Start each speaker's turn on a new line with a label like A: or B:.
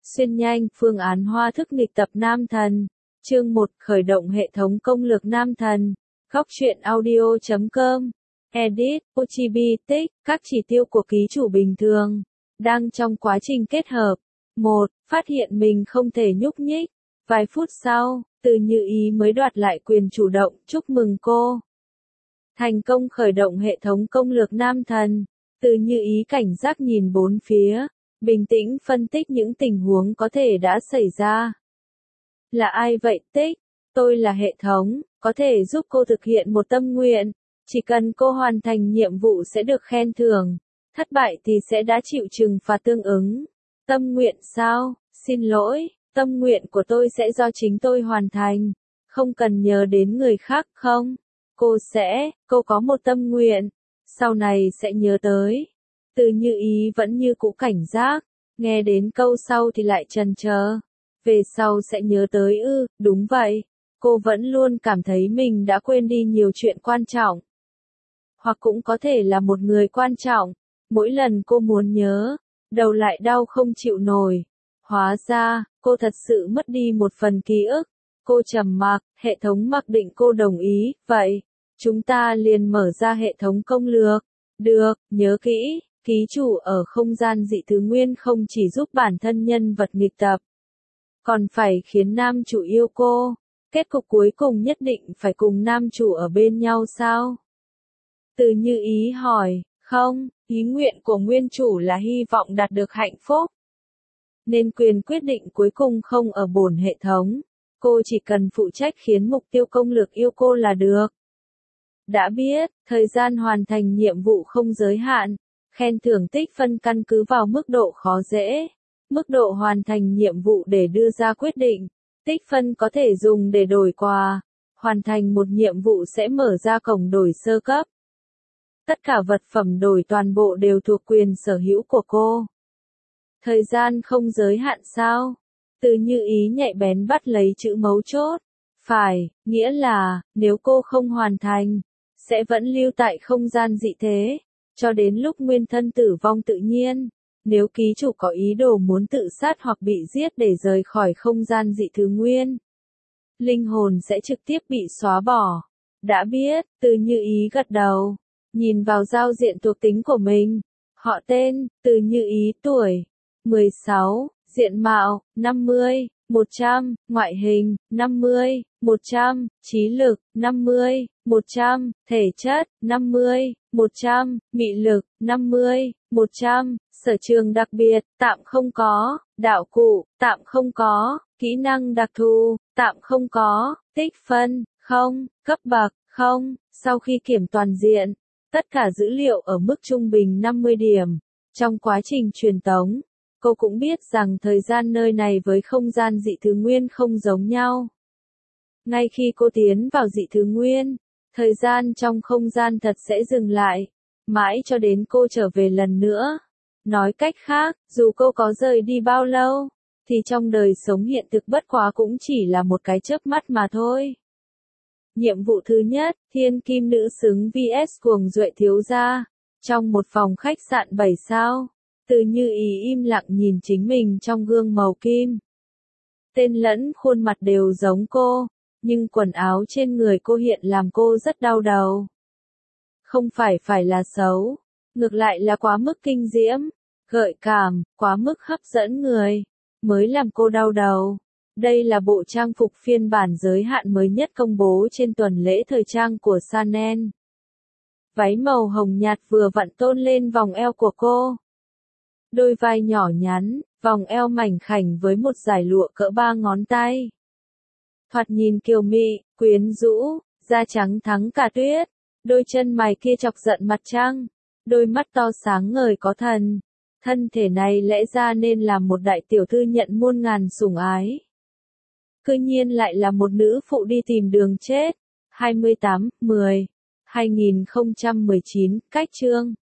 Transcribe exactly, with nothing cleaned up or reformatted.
A: Xuyên nhanh, phương án hoa thức nghịch tập Nam Thần. Chương một, khởi động hệ thống công lược Nam Thần. Góc truyện audio chấm com. Edit, Ochibi, tích, các chỉ tiêu của ký chủ bình thường. Đang trong quá trình kết hợp. một. Phát hiện mình không thể nhúc nhích. Vài phút sau, Từ Như Ý mới đoạt lại quyền chủ động, chúc mừng cô. Thành công khởi động hệ thống công lược Nam Thần. Từ Như Ý cảnh giác nhìn bốn phía, bình tĩnh phân tích những tình huống có thể đã xảy ra. Là ai vậy tích? Tôi là hệ thống, có thể giúp cô thực hiện một tâm nguyện. Chỉ cần cô hoàn thành nhiệm vụ sẽ được khen thưởng. Thất bại thì sẽ đã chịu trừng phạt tương ứng. Tâm nguyện sao? Xin lỗi, tâm nguyện của tôi sẽ do chính tôi hoàn thành. Không cần nhớ đến người khác không? Cô sẽ, cô có một tâm nguyện. Sau này sẽ nhớ tới. Từ Như Ý vẫn như cũ cảnh giác. Nghe đến câu sau thì lại chần chờ. Về sau sẽ nhớ tới ư, đúng vậy. Cô vẫn luôn cảm thấy mình đã quên đi nhiều chuyện quan trọng. Hoặc cũng có thể là một người quan trọng. Mỗi lần cô muốn nhớ, đầu lại đau không chịu nổi. Hóa ra, cô thật sự mất đi một phần ký ức. Cô trầm mặc, hệ thống mặc định cô đồng ý, vậy, chúng ta liền mở ra hệ thống công lược. Được, nhớ kỹ, ký chủ ở không gian dị thứ nguyên không chỉ giúp bản thân nhân vật nghịch tập, còn phải khiến nam chủ yêu cô. Kết cục cuối cùng nhất định phải cùng nam chủ ở bên nhau sao? Từ Như Ý hỏi, không, ý nguyện của nguyên chủ là hy vọng đạt được hạnh phúc. Nên quyền quyết định cuối cùng không ở bổn hệ thống. Cô chỉ cần phụ trách khiến mục tiêu công lược yêu cô là được. Đã biết, thời gian hoàn thành nhiệm vụ không giới hạn. Khen thưởng tích phân căn cứ vào mức độ khó dễ. Mức độ hoàn thành nhiệm vụ để đưa ra quyết định. Tích phân có thể dùng để đổi quà. Hoàn thành một nhiệm vụ sẽ mở ra cổng đổi sơ cấp. Tất cả vật phẩm đổi toàn bộ đều thuộc quyền sở hữu của cô. Thời gian không giới hạn sao? Từ Như Ý nhạy bén bắt lấy chữ mấu chốt. Phải, nghĩa là, nếu cô không hoàn thành, sẽ vẫn lưu tại không gian dị thế, cho đến lúc nguyên thân tử vong tự nhiên. Nếu ký chủ có ý đồ muốn tự sát hoặc bị giết để rời khỏi không gian dị thứ nguyên, linh hồn sẽ trực tiếp bị xóa bỏ. Đã biết, Từ Như Ý gật đầu, nhìn vào giao diện thuộc tính của mình. Họ tên, Từ Như Ý, tuổi, mười sáu, diện mạo, năm mươi, một trăm, ngoại hình, năm mươi, một trăm, trí lực, năm mươi, một trăm, thể chất, năm mươi, một trăm, mị lực, năm mươi, một trăm, sở trường đặc biệt, tạm không có, đạo cụ, tạm không có, kỹ năng đặc thù, tạm không có, tích phân, không, cấp bậc, không, sau khi kiểm toàn diện, tất cả dữ liệu ở mức trung bình năm mươi điểm. Trong quá trình truyền tống, cô cũng biết rằng thời gian nơi này với không gian dị thứ nguyên không giống nhau. Ngay khi cô tiến vào dị thứ nguyên, thời gian trong không gian thật sẽ dừng lại, mãi cho đến cô trở về lần nữa. Nói cách khác, dù cô có rời đi bao lâu, thì trong đời sống hiện thực bất quá cũng chỉ là một cái chớp mắt mà thôi. Nhiệm vụ thứ nhất, Thiên Kim Nữ Xứng vs Cuồng Duệ Thiếu Gia. Trong một phòng khách sạn bảy sao, Từ Như Ý im lặng nhìn chính mình trong gương màu kim. Tên lẫn khuôn mặt đều giống cô, nhưng quần áo trên người cô hiện làm cô rất đau đầu. Không phải phải là xấu, ngược lại là quá mức kinh diễm, gợi cảm, quá mức hấp dẫn người, mới làm cô đau đầu. Đây là bộ trang phục phiên bản giới hạn mới nhất công bố trên tuần lễ thời trang của Chanel. Váy màu hồng nhạt vừa vặn tôn lên vòng eo của cô. Đôi vai nhỏ nhắn, vòng eo mảnh khảnh với một dải lụa cỡ ba ngón tay. Thoạt nhìn kiều mị, quyến rũ, da trắng thắng cả tuyết, đôi chân mày kia chọc giận mặt trăng, đôi mắt to sáng ngời có thần. Thân thể này lẽ ra nên là một đại tiểu thư nhận muôn ngàn sủng ái. Cư nhiên lại là một nữ phụ đi tìm đường chết. hai mươi tám, mười, hai nghìn không trăm mười chín, cách chương.